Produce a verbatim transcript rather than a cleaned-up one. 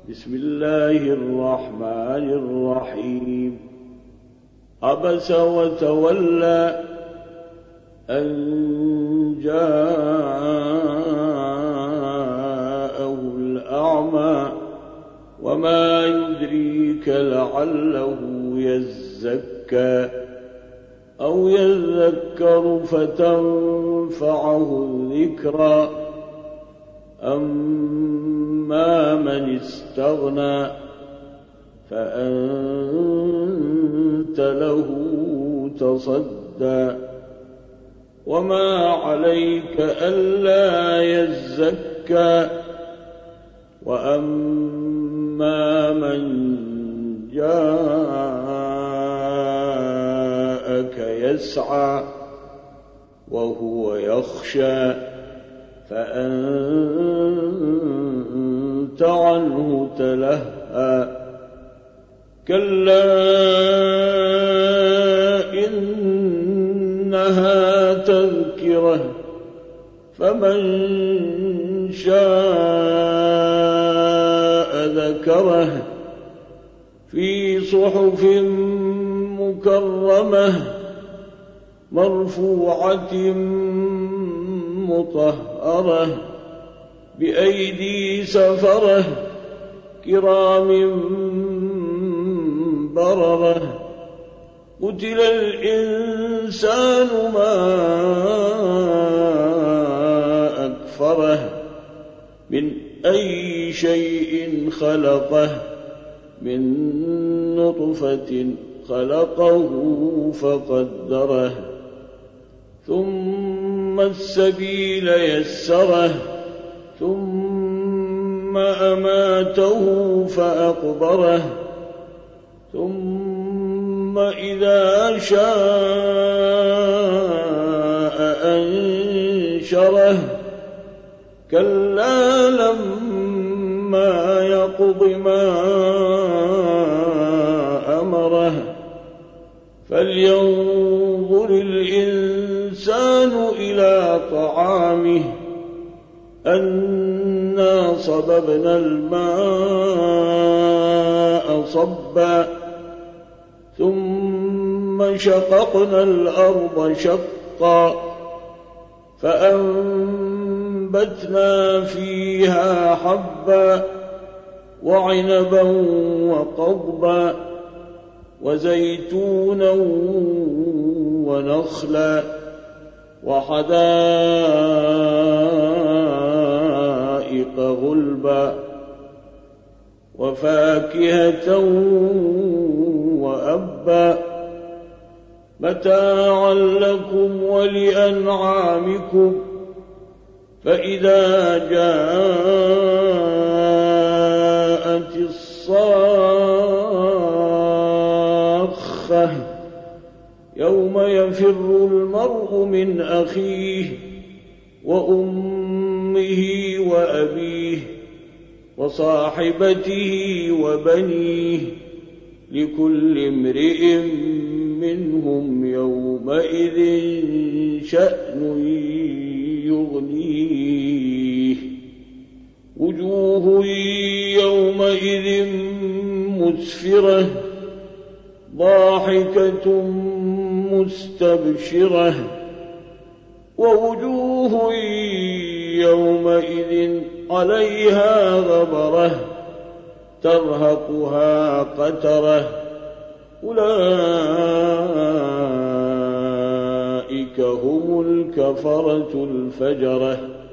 بسم الله الرحمن الرحيم عبس وتولى أن جاءه الأعمى وما يدريك لعله يزكى أو يذكر فتنفعه الذكرى أما من استغنى فأنت له تصدى وما عليك ألا يزكى وأما من جاءك يسعى وهو يخشى فأنت عنه تلهى كلا إنها تذكرة فمن شاء ذكره في صحف مكرمة مرفوعة مطهرة بأيدي سفرة كرام بررة قتل الإنسان ما أكفره من أي شيء خلقه من نطفة خلقه فقدره ثم السبيل يسره ثم أماته فأقبره ثم إذا شاء أنشره كلا لما يقض ما أمره فلينظر الإنسان إلى طعامه أنا صببنا الماء صبا ثم شققنا الأرض شقا فأنبتنا فيها حبا وعنبا وقضبا وزيتونا ونخلا وحدائق غلبا وفاكهة وأبا متاعا لكم ولأنعامكم فإذا جاءت الصاخة يوم يفر المرء من أخيه وأمه وأبيه وصاحبته وبنيه لكل امرئ منهم يومئذ شأن يغنيه وجوه يومئذ مسفرة ضاحكة مستبشرة ووجوه يومئذ عليها غبرة ترهقها قترة أولئك هم الكفرة الفجرة